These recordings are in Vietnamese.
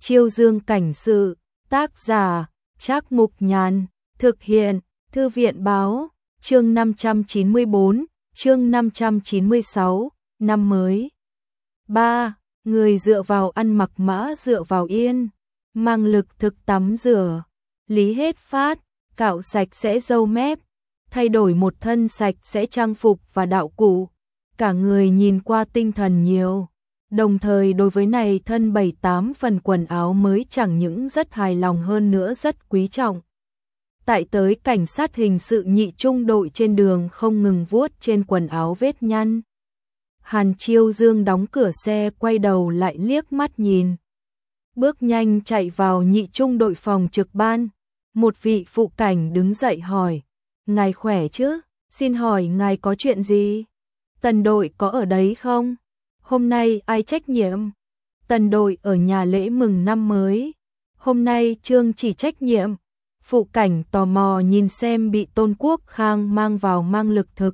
Chiêu Dương cảnh sự, tác giả, Trác Mục Nhàn, thực hiện, Thư viện báo, chương 594, chương 596, năm mới. 3. Người dựa vào ăn mặc mã dựa vào yên, mang lực thực tắm rửa, lý hết phát, cạo sạch sẽ râu mép, thay đổi một thân sạch sẽ trang phục và đạo cụ, cả người nhìn qua tinh thần nhiều. Đồng thời đối với này thân 7-8 phần quần áo mới chẳng những rất hài lòng hơn nữa rất quý trọng. Tại tới cảnh sát hình sự nhị trung đội trên đường không ngừng vuốt trên quần áo vết nhăn. Hàn Chiêu Dương đóng cửa xe quay đầu lại liếc mắt nhìn. Bước nhanh chạy vào nhị trung đội phòng trực ban. Một vị phụ cảnh đứng dậy hỏi. Ngài khỏe chứ? Xin hỏi ngài có chuyện gì? Tần đội có ở đấy không? Hôm nay ai trách nhiệm? Tần đội ở nhà lễ mừng năm mới. Hôm nay Trương chỉ trách nhiệm. Phụ cảnh tò mò nhìn xem bị Tôn Quốc Khang mang vào mang lực thực.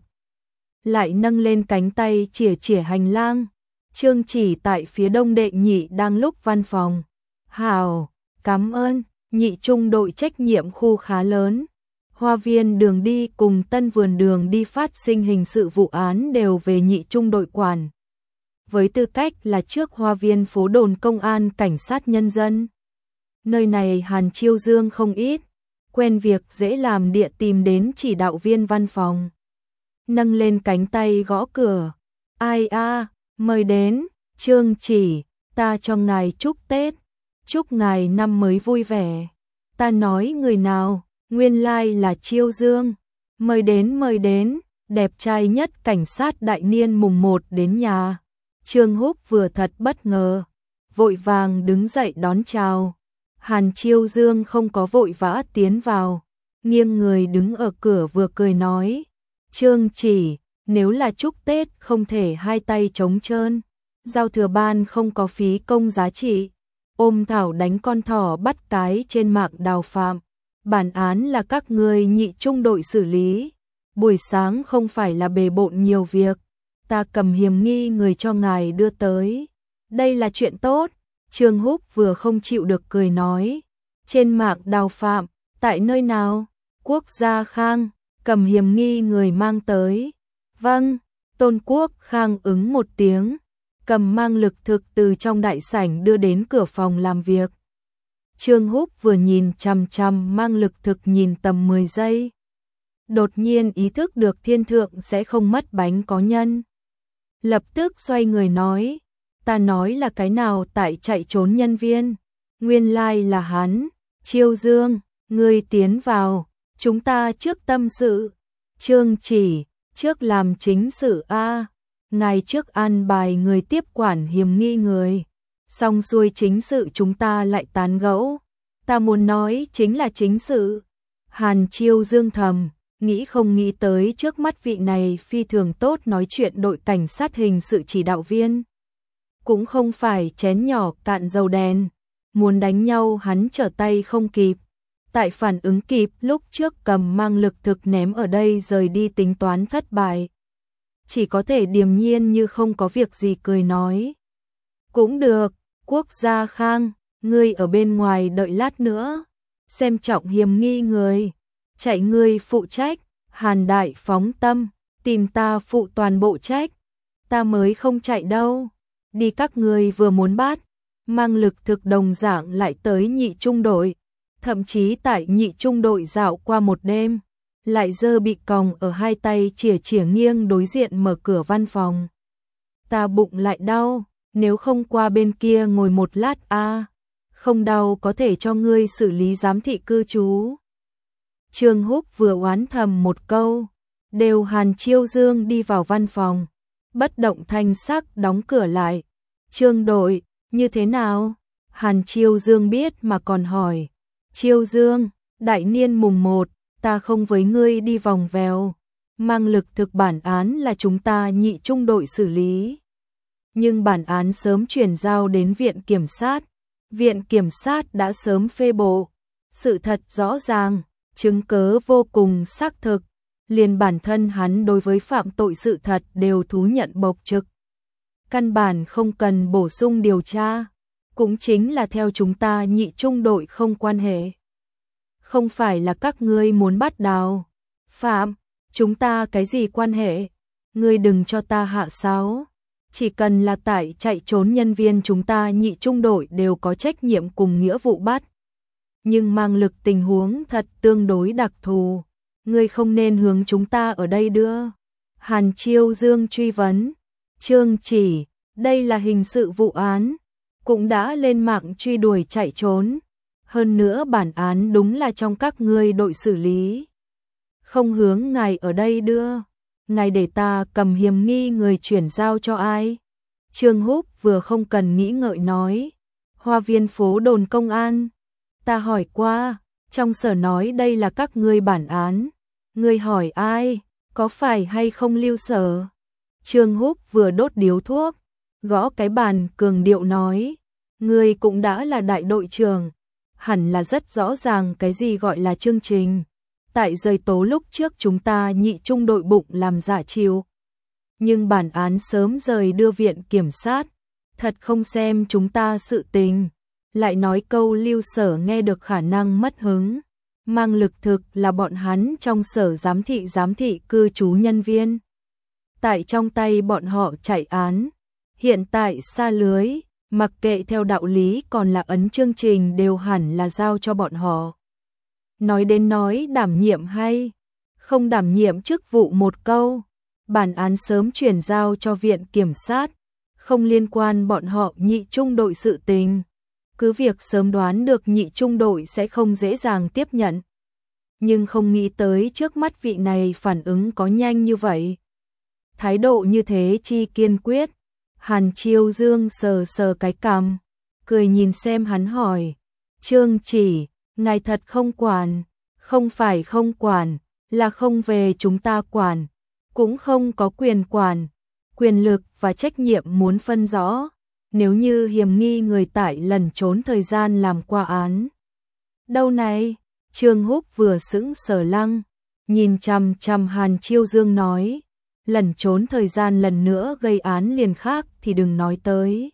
Lại nâng lên cánh tay chỉa hành lang. Trương chỉ tại phía đông đệ nhị đang lúc văn phòng. Hào, cảm ơn, nhị trung đội trách nhiệm khu khá lớn. Hoa viên đường đi cùng tân vườn đường đi phát sinh hình sự vụ án đều về nhị trung đội quản. Với tư cách là trước hoa viên phố đồn công an cảnh sát nhân dân. Nơi này Hàn Chiêu Dương không ít, quen việc dễ làm địa tìm đến chỉ đạo viên văn phòng. Nâng lên cánh tay gõ cửa. Ai a, mời đến, Trương chỉ, ta cho ngài chúc Tết, chúc ngài năm mới vui vẻ. Ta nói người nào, nguyên lai là Chiêu Dương. Mời đến, đẹp trai nhất cảnh sát đại niên mùng 1 đến nhà. Trương Húc vừa thật bất ngờ, vội vàng đứng dậy đón chào. Hàn Chiêu Dương không có vội vã tiến vào, nghiêng người đứng ở cửa vừa cười nói. Trương chỉ, nếu là chúc Tết không thể hai tay trống trơn, giao thừa ban không có phí công giá trị, ôm thảo đánh con thỏ bắt cái trên mạng đào phạm. Bản án là các người nhị trung đội xử lý, buổi sáng không phải là bề bộn nhiều việc, ta cầm hiểm nghi người cho ngài đưa tới. Đây là chuyện tốt, Trương Húc vừa không chịu được cười nói. Trên mạng đào phạm, tại nơi nào? Quốc gia Khang, cầm hiểm nghi người mang tới. Vâng, Tôn Quốc Khang ứng một tiếng, cầm mang lực thực từ trong đại sảnh đưa đến cửa phòng làm việc. Trương Húc vừa nhìn chằm chằm mang lực thực nhìn tầm 10 giây. Đột nhiên ý thức được thiên thượng sẽ không mất bánh có nhân. Lập tức xoay người nói, ta nói là cái nào tại chạy trốn nhân viên. Nguyên lai là hắn. Chiêu Dương, ngươi tiến vào, chúng ta trước tâm sự. Trương chỉ, trước làm chính sự a. Ngài trước an bài người tiếp quản hiểm nghi người. Xong xuôi chính sự chúng ta lại tán gẫu. Ta muốn nói chính là chính sự. Hàn Chiêu Dương thầm, nghĩ không nghĩ tới trước mắt vị này phi thường tốt nói chuyện đội cảnh sát hình sự chỉ đạo viên. Cũng không phải chén nhỏ cạn dầu đèn, muốn đánh nhau hắn trở tay không kịp. Tại phản ứng kịp lúc trước cầm mang lực thực ném ở đây rời đi tính toán thất bại. Chỉ có thể điềm nhiên như không có việc gì cười nói. Cũng được, Quốc gia Khang, ngươi ở bên ngoài đợi lát nữa. Xem trọng hiểm nghi người, chạy ngươi phụ trách. Hàn đại phóng tâm, tìm ta phụ toàn bộ trách. Ta mới không chạy đâu. Đi các người vừa muốn bắt, mang lực thực đồng dạng lại tới nhị trung đội. Thậm chí tại nhị trung đội dạo qua một đêm, lại dơ bị còng ở hai tay chỉa nghiêng đối diện mở cửa văn phòng. Ta bụng lại đau, nếu không qua bên kia ngồi một lát a. Không đau có thể cho ngươi xử lý giám thị cư trú. Trương Húc vừa oán thầm một câu, đều Hàn Chiêu Dương đi vào văn phòng, bất động thanh sắc đóng cửa lại. Trương đội, như thế nào? Hàn Chiêu Dương biết mà còn hỏi. Chiêu Dương, đại niên mùng 1, ta không với ngươi đi vòng vèo. Mang lực thực bản án là chúng ta nhị trung đội xử lý. Nhưng bản án sớm chuyển giao đến viện kiểm sát. Viện kiểm sát đã sớm phê bộ. Sự thật rõ ràng, chứng cớ vô cùng xác thực. Liền bản thân hắn đối với phạm tội sự thật đều thú nhận bộc trực. Căn bản không cần bổ sung điều tra. cũng chính là theo chúng ta Nhị Trung đội không quan hệ. Không phải là các ngươi muốn bắt Đào Phạm, chúng ta cái gì quan hệ, ngươi đừng cho ta hạ sáo. Chỉ cần là tại chạy trốn nhân viên chúng ta Nhị Trung đội đều có trách nhiệm cùng nghĩa vụ bắt. Nhưng mang lực tình huống thật tương đối đặc thù, ngươi không nên hướng chúng ta ở đây đưa. Hàn Chiêu Dương truy vấn, Trương Chỉ, đây là hình sự vụ án, cũng đã lên mạng truy đuổi chạy trốn. Hơn nữa bản án đúng là trong các ngươi đội xử lý. Không hướng ngài ở đây đưa, ngài để ta cầm hiểm nghi người chuyển giao cho ai? Trương Húc vừa không cần nghĩ ngợi nói, Hoa Viên phố đồn công an. Ta hỏi qua, trong sở nói đây là các ngươi bản án. Ngươi hỏi ai, có phải hay không Lưu Sở? Trương Húc vừa đốt điếu thuốc, gõ cái bàn cường điệu nói, ngươi cũng đã là đại đội trưởng, hẳn là rất rõ ràng cái gì gọi là chương trình. Tại rời tố lúc trước chúng ta Nhị Trung đội bụng làm giả chiêu. Nhưng bản án sớm rời đưa viện kiểm sát, thật không xem chúng ta sự tình. Lại nói câu Lưu Sở nghe được khả năng mất hứng. Mang lực thực là bọn hắn trong sở giám thị cư trú nhân viên. Tại trong tay bọn họ chạy án. Hiện tại xa lưới, mặc kệ theo đạo lý còn là ấn chương trình đều hẳn là giao cho bọn họ. Nói đến nói đảm nhiệm hay không đảm nhiệm chức vụ một câu, bản án sớm chuyển giao cho viện kiểm sát, không liên quan bọn họ Nhị Trung đội sự tình. Cứ việc sớm đoán được Nhị Trung đội sẽ không dễ dàng tiếp nhận, nhưng không nghĩ tới trước mắt vị này phản ứng có nhanh như vậy. Thái độ như thế chi kiên quyết. Hàn Chiêu Dương sờ sờ cái cằm, cười nhìn xem hắn hỏi, Trương Chỉ, ngài thật không quản? Không phải không quản, là không về chúng ta quản, cũng không có quyền quản, quyền lực và trách nhiệm muốn phân rõ. Nếu như hiểm nghi người tại lẩn trốn thời gian làm qua án. Đâu này? Trương Húc vừa sững sờ lăng, nhìn chằm chằm Hàn Chiêu Dương nói, lẩn trốn thời gian lần nữa gây án liền khác thì đừng nói tới.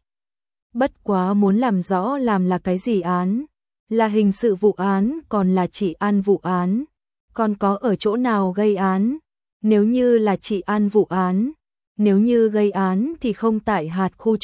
Bất quá muốn làm rõ làm là cái gì án, là hình sự vụ án còn là trị an vụ án, còn có ở chỗ nào gây án. Nếu như là trị an vụ án, nếu như gây án thì không tại hạt khu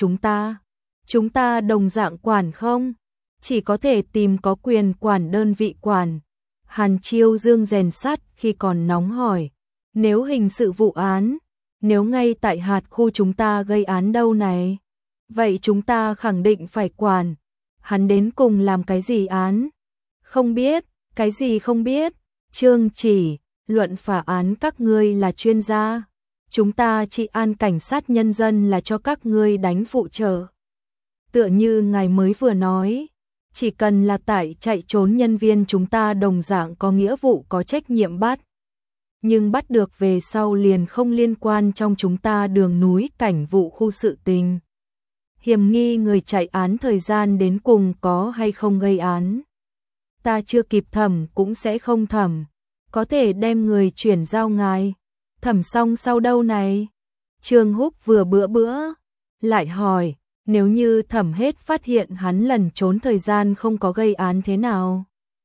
chúng ta đồng dạng quản không, chỉ có thể tìm có quyền quản đơn vị quản. Hàn Chiêu Dương rèn sắt khi còn nóng hỏi, nếu hình sự vụ án, nếu ngay tại hạt khu chúng ta gây án đâu này, vậy chúng ta khẳng định phải quản. Hắn đến cùng làm cái gì án? Không biết, cái gì không biết? Trương Chỉ, luận phá án các ngươi là chuyên gia, chúng ta trị an cảnh sát nhân dân là cho các ngươi đánh phụ trợ. Tựa như ngài mới vừa nói, chỉ cần là tại chạy trốn nhân viên chúng ta đồng dạng có nghĩa vụ có trách nhiệm bắt. Nhưng bắt được về sau liền không liên quan trong chúng ta đường núi cảnh vụ khu sự tình. Hiểm nghi người chạy án thời gian đến cùng có hay không gây án. Ta chưa kịp thẩm cũng sẽ không thẩm, có thể đem người chuyển giao ngài. Thẩm xong sau đâu này? Trương Húc vừa bữa, lại hỏi, nếu như thẩm hết phát hiện hắn lẩn trốn thời gian không có gây án thế nào?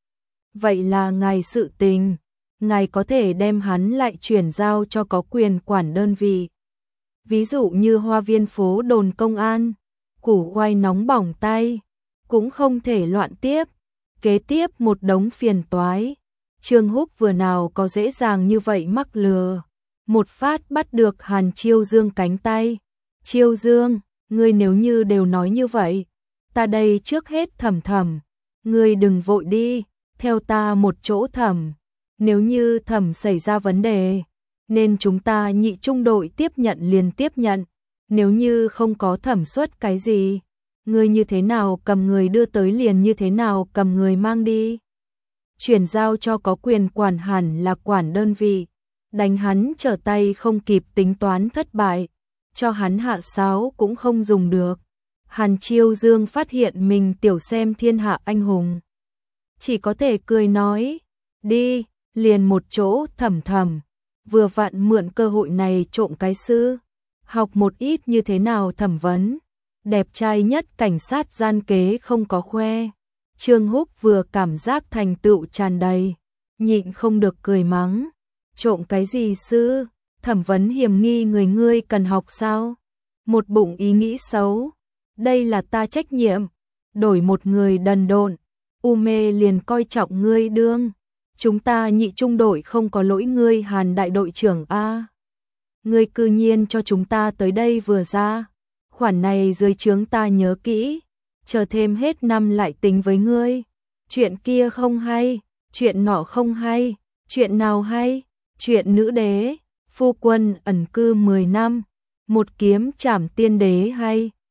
Vậy là ngài sự tình, ngài có thể đem hắn lại chuyển giao cho có quyền quản đơn vị. Ví dụ như Hoa Viên phố đồn công an, củ khoai nóng bỏng tay, cũng không thể loạn tiếp. Kế tiếp một đống phiền toái. Trương Húc vừa nào có dễ dàng như vậy mắc lừa. Một phát bắt được Hàn Chiêu Dương cánh tay. Chiêu Dương, ngươi nếu như đều nói như vậy, ta đây trước hết thẩm, ngươi đừng vội đi, theo ta một chỗ thẩm. Nếu như thẩm xảy ra vấn đề, nên chúng ta Nhị Trung đội tiếp nhận liền tiếp nhận. Nếu như không có thẩm suất cái gì, ngươi như thế nào cầm người đưa tới liền như thế nào cầm người mang đi. Chuyển giao cho có quyền quản hẳn là quản đơn vị, đánh hắn trở tay không kịp tính toán thất bại, cho hắn hạ sáo cũng không dùng được. Hàn Chiêu Dương phát hiện mình tiểu xem thiên hạ anh hùng, chỉ có thể cười nói, đi, liền một chỗ thẩm, vừa vặn mượn cơ hội này trộm cái sư, học một ít như thế nào thẩm vấn. đẹp trai nhất cảnh sát gian kế không có khoe. Trương Húc vừa cảm giác thành tựu tràn đầy, nhịn không được cười mắng. Trộm cái gì sư? Thẩm vấn hiểm nghi người ngươi cần học sao? Một bụng ý nghĩ xấu. Đây là ta trách nhiệm. Đổi một người đần độn, u mê liền coi trọng ngươi đương. Chúng ta nhị trung đội không có lỗi ngươi Hàn đại đội trưởng a. Ngươi cư nhiên cho chúng ta tới đây vừa ra. Khoản này dưới trướng ta nhớ kỹ, chờ thêm hết năm lại tính với ngươi. Chuyện kia không hay, chuyện nọ không hay, chuyện nào hay? Chuyện nữ đế, phu quân ẩn cư 10 năm, một kiếm trảm tiên đế hay?